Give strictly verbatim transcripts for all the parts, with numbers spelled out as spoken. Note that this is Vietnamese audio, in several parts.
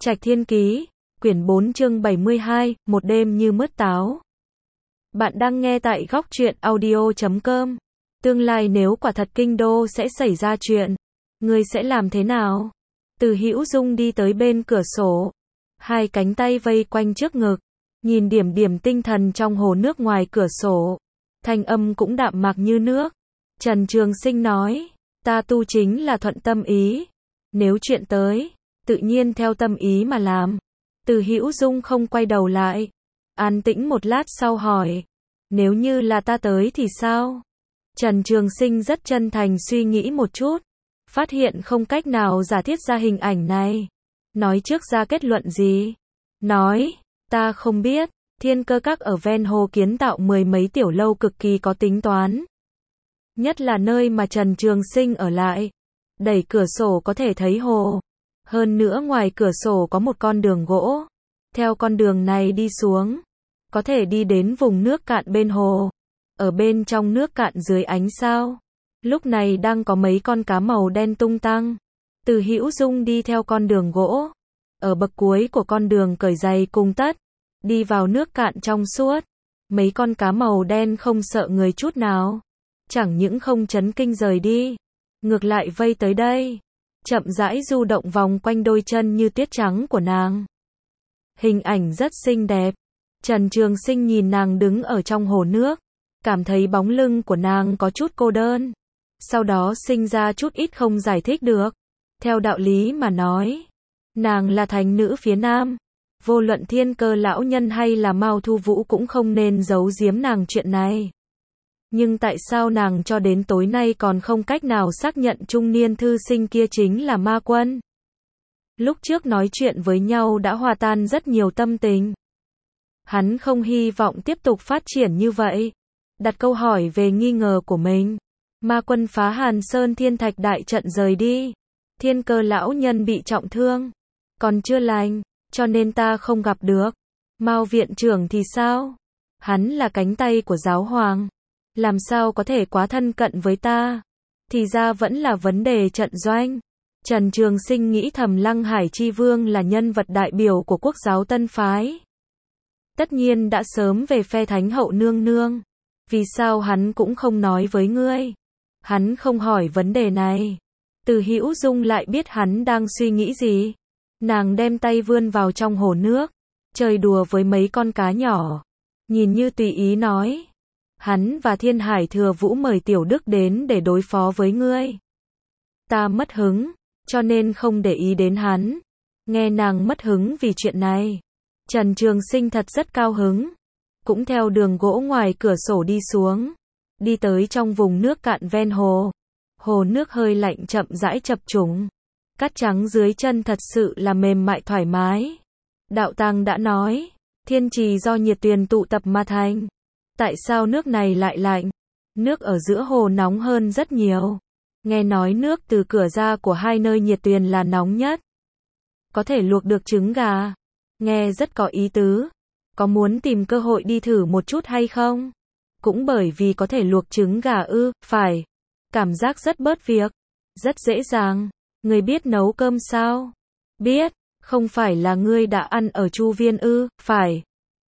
Trạch Thiên Ký, quyển bốn chương bảy mươi hai, một đêm như mướt táo. Bạn đang nghe tại góc truyện audio chấm com. Tương lai nếu quả thật kinh đô sẽ xảy ra chuyện, ngươi sẽ làm thế nào? Từ Hữu Dung đi tới bên cửa sổ, hai cánh tay vây quanh trước ngực, nhìn điểm điểm tinh thần trong hồ nước ngoài cửa sổ. Thanh âm cũng đạm mạc như nước. Trần Trường Sinh nói, ta tu chính là thuận tâm ý. Nếu chuyện tới, tự nhiên theo tâm ý mà làm. Từ Hữu Dung không quay đầu lại. An tĩnh một lát sau hỏi, nếu như là ta tới thì sao? Trần Trường Sinh rất chân thành suy nghĩ một chút. Phát hiện không cách nào giả thiết ra hình ảnh này. Nói trước ra kết luận gì? Nói, ta không biết. Thiên Cơ Các ở ven hồ kiến tạo mười mấy tiểu lâu cực kỳ có tính toán. Nhất là nơi mà Trần Trường Sinh ở lại. Đẩy cửa sổ có thể thấy hồ. Hơn nữa ngoài cửa sổ có một con đường gỗ. Theo con đường này đi xuống, có thể đi đến vùng nước cạn bên hồ. Ở bên trong nước cạn dưới ánh sao, lúc này đang có mấy con cá màu đen tung tăng. Từ Hữu Dung đi theo con đường gỗ. Ở bậc cuối của con đường cởi giày cùng tất. Đi vào nước cạn trong suốt. Mấy con cá màu đen không sợ người chút nào. Chẳng những không chấn kinh rời đi, ngược lại vây tới đây. Chậm rãi du động vòng quanh đôi chân như tuyết trắng của nàng. Hình ảnh rất xinh đẹp. Trần Trường Sinh nhìn nàng đứng ở trong hồ nước, cảm thấy bóng lưng của nàng có chút cô đơn. Sau đó sinh ra chút ít không giải thích được. Theo đạo lý mà nói, nàng là thánh nữ phía Nam. Vô luận Thiên Cơ lão nhân hay là Mao Thu Vũ cũng không nên giấu giếm nàng chuyện này. Nhưng tại sao nàng cho đến tối nay còn không cách nào xác nhận trung niên thư sinh kia chính là Ma Quân? Lúc trước nói chuyện với nhau đã hòa tan rất nhiều tâm tình. Hắn không hy vọng tiếp tục phát triển như vậy. Đặt câu hỏi về nghi ngờ của mình. Ma Quân phá Hàn Sơn Thiên Thạch đại trận rời đi. Thiên Cơ lão nhân bị trọng thương, còn chưa lành, cho nên ta không gặp được. Mao viện trưởng thì sao? Hắn là cánh tay của giáo hoàng, làm sao có thể quá thân cận với ta? Thì ra vẫn là vấn đề trận doanh. Trần Trường Sinh nghĩ thầm Lăng Hải Chi Vương là nhân vật đại biểu của quốc giáo Tân Phái. Tất nhiên đã sớm về phe Thánh hậu nương nương. Vì sao hắn cũng không nói với ngươi? Hắn không hỏi vấn đề này. Từ Hữu Dung lại biết hắn đang suy nghĩ gì. Nàng đem tay vươn vào trong hồ nước, chơi đùa với mấy con cá nhỏ. Nhìn như tùy ý nói, hắn và Thiên Hải Thừa Vũ mời Tiểu Đức đến để đối phó với ngươi. Ta mất hứng, cho nên không để ý đến hắn. Nghe nàng mất hứng vì chuyện này, Trần Trường Sinh thật rất cao hứng. Cũng theo đường gỗ ngoài cửa sổ đi xuống, đi tới trong vùng nước cạn ven hồ. Hồ nước hơi lạnh chậm rãi chập trùng. Cát trắng dưới chân thật sự là mềm mại thoải mái. Đạo Tàng đã nói, thiên trì do nhiệt tuyền tụ tập mà thành. Tại sao nước này lại lạnh? Nước ở giữa hồ nóng hơn rất nhiều. Nghe nói nước từ cửa ra của hai nơi nhiệt tuyền là nóng nhất. Có thể luộc được trứng gà. Nghe rất có ý tứ. Có muốn tìm cơ hội đi thử một chút hay không? Cũng bởi vì có thể luộc trứng gà ư, phải. Cảm giác rất bớt việc. Rất dễ dàng. Ngươi biết nấu cơm sao? Biết, không phải là ngươi đã ăn ở Chu Viên ư, phải.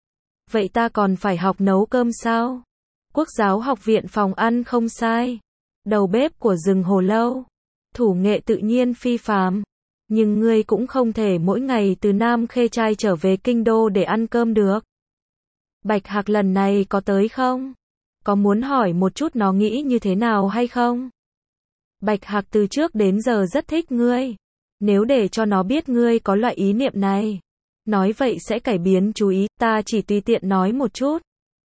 Vậy ta còn phải học nấu cơm sao? Quốc giáo học viện phòng ăn không sai. Đầu bếp của rừng hồ lâu. Thủ nghệ tự nhiên phi phàm. Nhưng ngươi cũng không thể mỗi ngày từ Nam Khê Trai trở về kinh đô để ăn cơm được. Bạch Hạc lần này có tới không? Có muốn hỏi một chút nó nghĩ như thế nào hay không? Bạch Hạc từ trước đến giờ rất thích ngươi. Nếu để cho nó biết ngươi có loại ý niệm này, nói vậy sẽ cải biến chú ý. Ta chỉ tùy tiện nói một chút.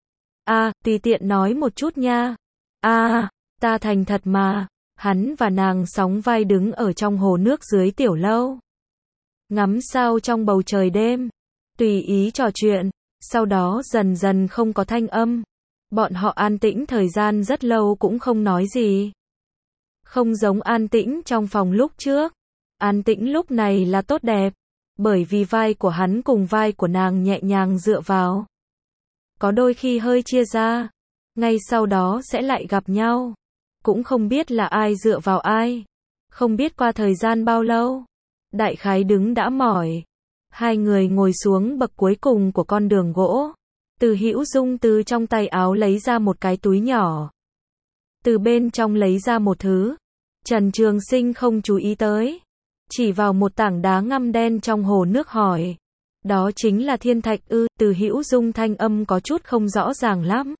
À, tùy tiện nói một chút nha. À, ta thành thật mà. Hắn và nàng sóng vai đứng ở trong hồ nước dưới tiểu lâu. Ngắm sao trong bầu trời đêm. Tùy ý trò chuyện. Sau đó dần dần không có thanh âm. Bọn họ an tĩnh thời gian rất lâu cũng không nói gì. Không giống an tĩnh trong phòng lúc trước. An tĩnh lúc này là tốt đẹp. Bởi vì vai của hắn cùng vai của nàng nhẹ nhàng dựa vào. Có đôi khi hơi chia ra. Ngay sau đó sẽ lại gặp nhau. Cũng không biết là ai dựa vào ai. Không biết qua thời gian bao lâu. Đại khái đứng đã mỏi. Hai người ngồi xuống bậc cuối cùng của con đường gỗ. Từ Hữu Dung từ trong tay áo lấy ra một cái túi nhỏ. Từ bên trong lấy ra một thứ. Trần Trường Sinh không chú ý tới. Chỉ vào một tảng đá ngăm đen trong hồ nước hỏi. Đó chính là thiên thạch ư? Từ Hữu Dung thanh âm có chút không rõ ràng lắm.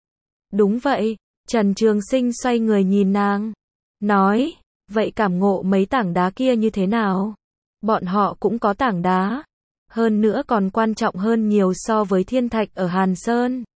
Đúng vậy. Trần Trường Sinh xoay người nhìn nàng. Nói, vậy cảm ngộ mấy tảng đá kia như thế nào? Bọn họ cũng có tảng đá. Hơn nữa còn quan trọng hơn nhiều so với thiên thạch ở Hàn Sơn.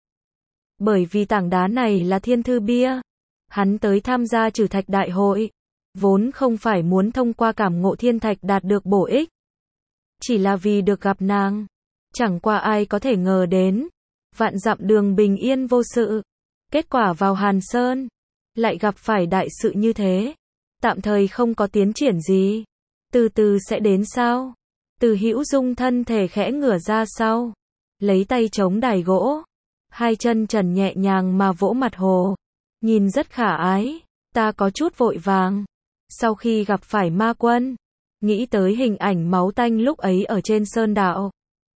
Bởi vì tảng đá này là thiên thư bia. Hắn tới tham gia trừ thạch đại hội. Vốn không phải muốn thông qua cảm ngộ thiên thạch đạt được bổ ích. Chỉ là vì được gặp nàng. Chẳng qua ai có thể ngờ đến. Vạn dặm đường bình yên vô sự. Kết quả vào Hàn Sơn. Lại gặp phải đại sự như thế. Tạm thời không có tiến triển gì. Từ từ sẽ đến sao? Từ Hữu Dung thân thể khẽ ngửa ra sau. Lấy tay chống đài gỗ. Hai chân trần nhẹ nhàng mà vỗ mặt hồ. Nhìn rất khả ái. Ta có chút vội vàng. Sau khi gặp phải ma quân. Nghĩ tới hình ảnh máu tanh lúc ấy ở trên sơn đạo.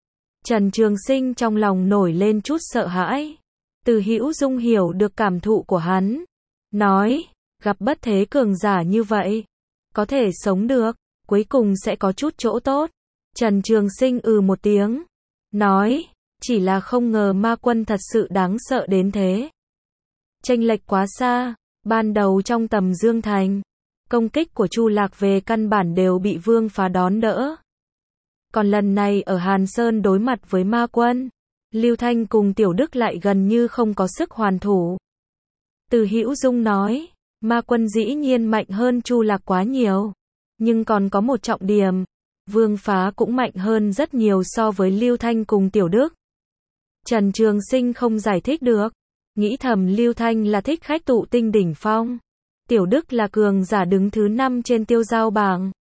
Trần Trường Sinh trong lòng nổi lên chút sợ hãi. Từ Hữu Dung hiểu được cảm thụ của hắn. Nói, gặp bất thế cường giả như vậy. Có thể sống được. Cuối cùng sẽ có chút chỗ tốt. Trần Trường Sinh ừ một tiếng. Nói, chỉ là không ngờ ma quân thật sự đáng sợ đến thế. Chênh lệch quá xa. Ban đầu trong tầm Dương Thành. Công kích của Chu Lạc về căn bản đều bị Vương Phá đón đỡ. Còn lần này ở Hàn Sơn đối mặt với ma quân. Lưu Thanh cùng Tiểu Đức lại gần như không có sức hoàn thủ. Từ Hữu Dung nói, ma quân dĩ nhiên mạnh hơn Chu Lạc quá nhiều. Nhưng còn có một trọng điểm. Vương Phá cũng mạnh hơn rất nhiều so với Lưu Thanh cùng Tiểu Đức. Trần Trường Sinh không giải thích được. Nghĩ thầm Lưu Thanh là thích khách tụ tinh đỉnh phong. Tiểu Đức là cường giả đứng thứ năm trên tiêu giao bảng.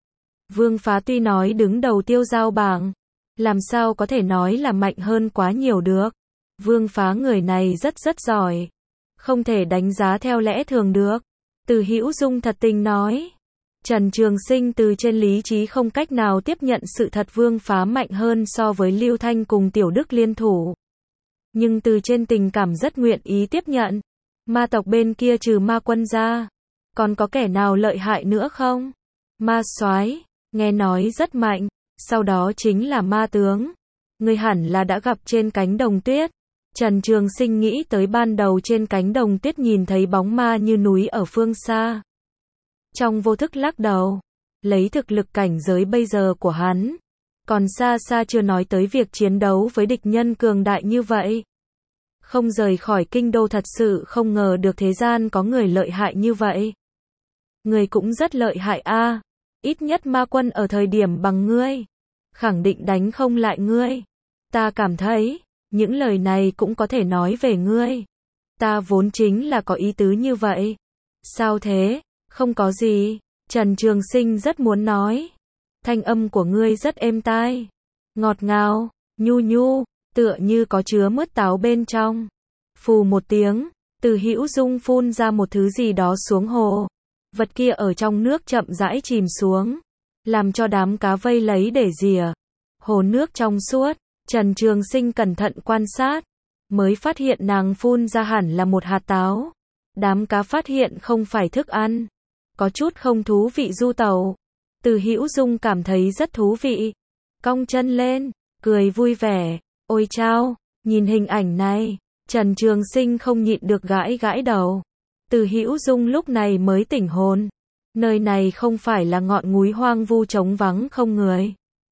Vương Phá tuy nói đứng đầu tiêu giao bảng. Làm sao có thể nói là mạnh hơn quá nhiều được. Vương Phá người này rất rất giỏi. Không thể đánh giá theo lẽ thường được. Từ Hữu Dung thật tình nói. Trần Trường Sinh từ trên lý trí không cách nào tiếp nhận sự thật Vương Phá mạnh hơn so với Lưu Thanh cùng Tiểu Đức liên thủ. Nhưng từ trên tình cảm rất nguyện ý tiếp nhận. Ma tộc bên kia trừ ma quân ra. Còn có kẻ nào lợi hại nữa không? Ma soái, nghe nói rất mạnh. Sau đó chính là ma tướng. Ngươi hẳn là đã gặp trên cánh đồng tuyết. Trần Trường Sinh nghĩ tới ban đầu trên cánh đồng tuyết nhìn thấy bóng ma như núi ở phương xa. Trong vô thức lắc đầu. Lấy thực lực cảnh giới bây giờ của hắn. Còn xa xa chưa nói tới việc chiến đấu với địch nhân cường đại như vậy. Không rời khỏi kinh đô thật sự không ngờ được thế gian có người lợi hại như vậy. Người cũng rất lợi hại a. Ít nhất ma quân ở thời điểm bằng ngươi. Khẳng định đánh không lại ngươi. Ta cảm thấy, những lời này cũng có thể nói về ngươi. Ta vốn chính là có ý tứ như vậy. Sao thế? Không có gì. Trần Trường Sinh rất muốn nói. Thanh âm của ngươi rất êm tai. Ngọt ngào, nhu nhu, tựa như có chứa mứt táo bên trong. Phù một tiếng, Từ Hữu Dung phun ra một thứ gì đó xuống hồ. Vật kia ở trong nước chậm rãi chìm xuống. Làm cho đám cá vây lấy để rỉa. Hồ nước trong suốt. Trần Trường Sinh cẩn thận quan sát. Mới phát hiện nàng phun ra hẳn là một hạt táo. Đám cá phát hiện không phải thức ăn. Có chút không thú vị du tẩu. Từ Hữu Dung cảm thấy rất thú vị. Cong chân lên, cười vui vẻ. Ôi chao, nhìn hình ảnh này. Trần Trường Sinh không nhịn được gãi gãi đầu. Từ Hữu Dung lúc này mới tỉnh hồn. Nơi này không phải là ngọn núi hoang vu trống vắng không người.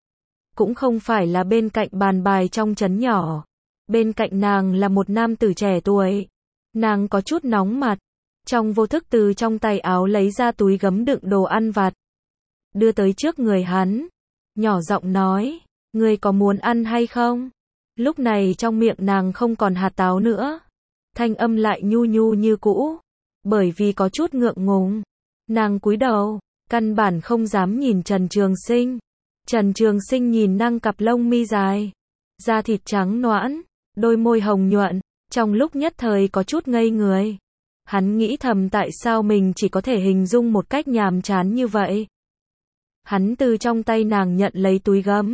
Cũng không phải là bên cạnh bàn bài trong trấn nhỏ. Bên cạnh nàng là một nam tử trẻ tuổi. Nàng có chút nóng mặt. Trong vô thức từ trong tay áo lấy ra túi gấm đựng đồ ăn vặt. Đưa tới trước người hắn. Nhỏ giọng nói. Ngươi có muốn ăn hay không? Lúc này trong miệng nàng không còn hạt táo nữa. Thanh âm lại nhu nhu như cũ. Bởi vì có chút ngượng ngùng. Nàng cúi đầu. Căn bản không dám nhìn Trần Trường Sinh. Trần Trường Sinh nhìn nàng cặp lông mi dài. Da thịt trắng nõn. Đôi môi hồng nhuận. Trong lúc nhất thời có chút ngây người. Hắn nghĩ thầm tại sao mình chỉ có thể hình dung một cách nhàm chán như vậy. Hắn từ trong tay nàng nhận lấy túi gấm.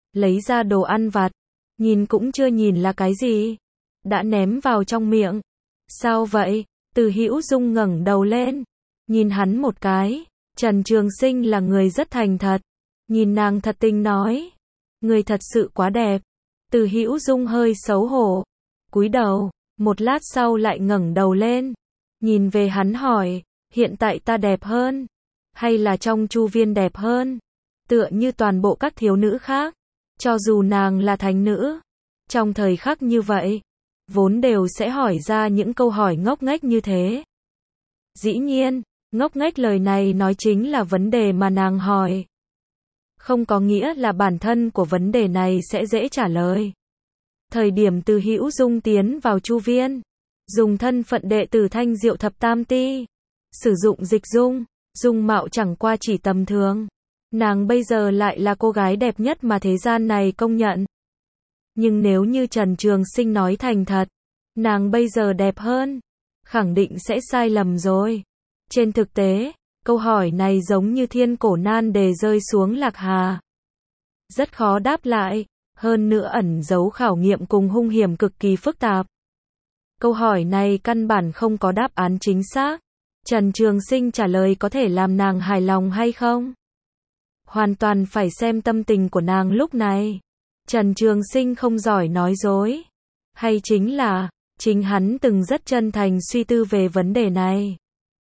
lấy ra đồ ăn vặt, nhìn cũng chưa nhìn là cái gì, đã ném vào trong miệng. Sao vậy? Từ Hữu Dung ngẩng đầu lên, nhìn hắn một cái. Trần Trường Sinh là người rất thành thật, nhìn nàng thật tình nói, người thật sự quá đẹp. Từ Hữu Dung hơi xấu hổ, cúi đầu, một lát sau lại ngẩng đầu lên, nhìn về hắn hỏi, hiện tại ta đẹp hơn, hay là trong Chu Viên đẹp hơn? Tựa như toàn bộ các thiếu nữ khác, cho dù nàng là thánh nữ, trong thời khắc như vậy, vốn đều sẽ hỏi ra những câu hỏi ngốc nghếch như thế. Dĩ nhiên, ngốc nghếch lời này nói chính là vấn đề mà nàng hỏi, không có nghĩa là bản thân của vấn đề này sẽ dễ trả lời. Thời điểm Từ Hữu Dung tiến vào Chu Viên, dùng thân phận đệ tử Thanh Diệu Thập Tam Ti, sử dụng dịch dung, dung mạo chẳng qua chỉ tầm thường. Nàng bây giờ lại là cô gái đẹp nhất mà thế gian này công nhận. Nhưng nếu như Trần Trường Sinh nói thành thật, nàng bây giờ đẹp hơn, khẳng định sẽ sai lầm rồi. Trên thực tế, câu hỏi này giống như thiên cổ nan đề rơi xuống lạc hà, rất khó đáp lại, hơn nữa ẩn giấu khảo nghiệm cùng hung hiểm cực kỳ phức tạp. Câu hỏi này căn bản không có đáp án chính xác. Trần Trường Sinh trả lời có thể làm nàng hài lòng hay không? Hoàn toàn phải xem tâm tình của nàng lúc này. Trần Trường Sinh không giỏi nói dối, hay chính là, chính hắn từng rất chân thành suy tư về vấn đề này.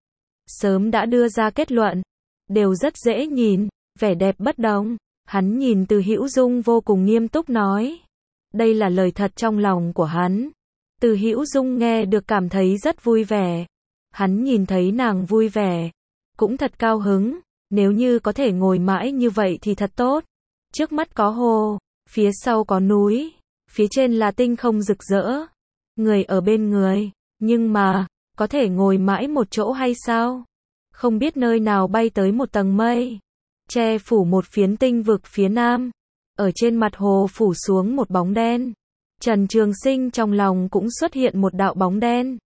Sớm đã đưa ra kết luận, đều rất dễ nhìn, vẻ đẹp bất đồng. Hắn nhìn Từ Hữu Dung vô cùng nghiêm túc nói. Đây là lời thật trong lòng của hắn. Từ Hữu Dung nghe được cảm thấy rất vui vẻ. Hắn nhìn thấy nàng vui vẻ, cũng thật cao hứng. Nếu như có thể ngồi mãi như vậy thì thật tốt. Trước mắt có hồ, phía sau có núi, phía trên là tinh không rực rỡ. Người ở bên người, nhưng mà, có thể ngồi mãi một chỗ hay sao? Không biết nơi nào bay tới một tầng mây, che phủ một phiến tinh vực phía nam. Ở trên mặt hồ phủ xuống một bóng đen. Trần Trường Sinh trong lòng cũng xuất hiện một đạo bóng đen.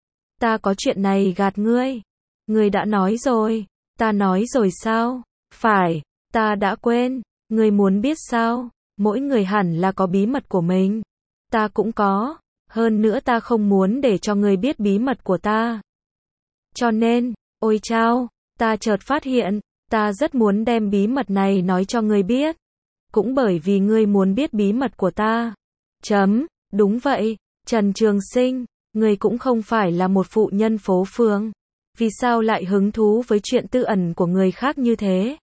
Ta có chuyện này gạt ngươi. Ngươi đã nói rồi. Ta nói rồi sao? Phải, ta đã quên. Ngươi muốn biết sao? Mỗi người hẳn là có bí mật của mình. Ta cũng có. Hơn nữa ta không muốn để cho ngươi biết bí mật của ta. Cho nên, ôi chao, ta chợt phát hiện, ta rất muốn đem bí mật này nói cho ngươi biết. Cũng bởi vì ngươi muốn biết bí mật của ta. Chấm, đúng vậy, Trần Trường Sinh, ngươi cũng không phải là một phụ nhân phố phường. Vì sao lại hứng thú với chuyện tư ẩn của người khác như thế?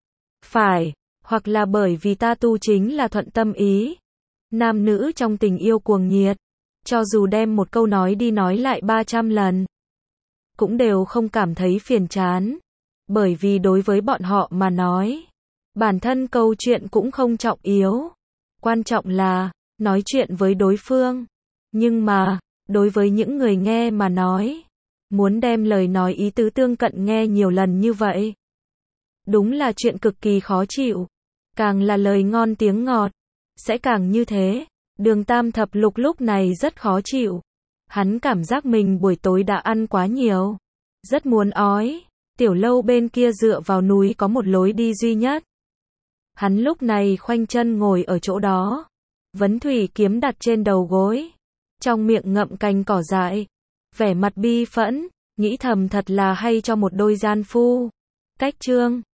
Phải, hoặc là bởi vì ta tu chính là thuận tâm ý. Nam nữ trong tình yêu cuồng nhiệt, cho dù đem một câu nói đi nói lại ba trăm lần, cũng đều không cảm thấy phiền chán. Bởi vì đối với bọn họ mà nói, bản thân câu chuyện cũng không trọng yếu. Quan trọng là, nói chuyện với đối phương. Nhưng mà, đối với những người nghe mà nói, muốn đem lời nói ý tứ tương cận nghe nhiều lần như vậy, đúng là chuyện cực kỳ khó chịu. Càng là lời ngon tiếng ngọt, sẽ càng như thế. Đường Tam Thập Lục lúc này rất khó chịu. Hắn cảm giác mình buổi tối đã ăn quá nhiều, rất muốn ói. Tiểu lâu bên kia dựa vào núi có một lối đi duy nhất. Hắn lúc này khoanh chân ngồi ở chỗ đó, vấn thủy kiếm đặt trên đầu gối, trong miệng ngậm cành cỏ dại, vẻ mặt bi phẫn, nghĩ thầm thật là hay cho một đôi gian phu. Cách chương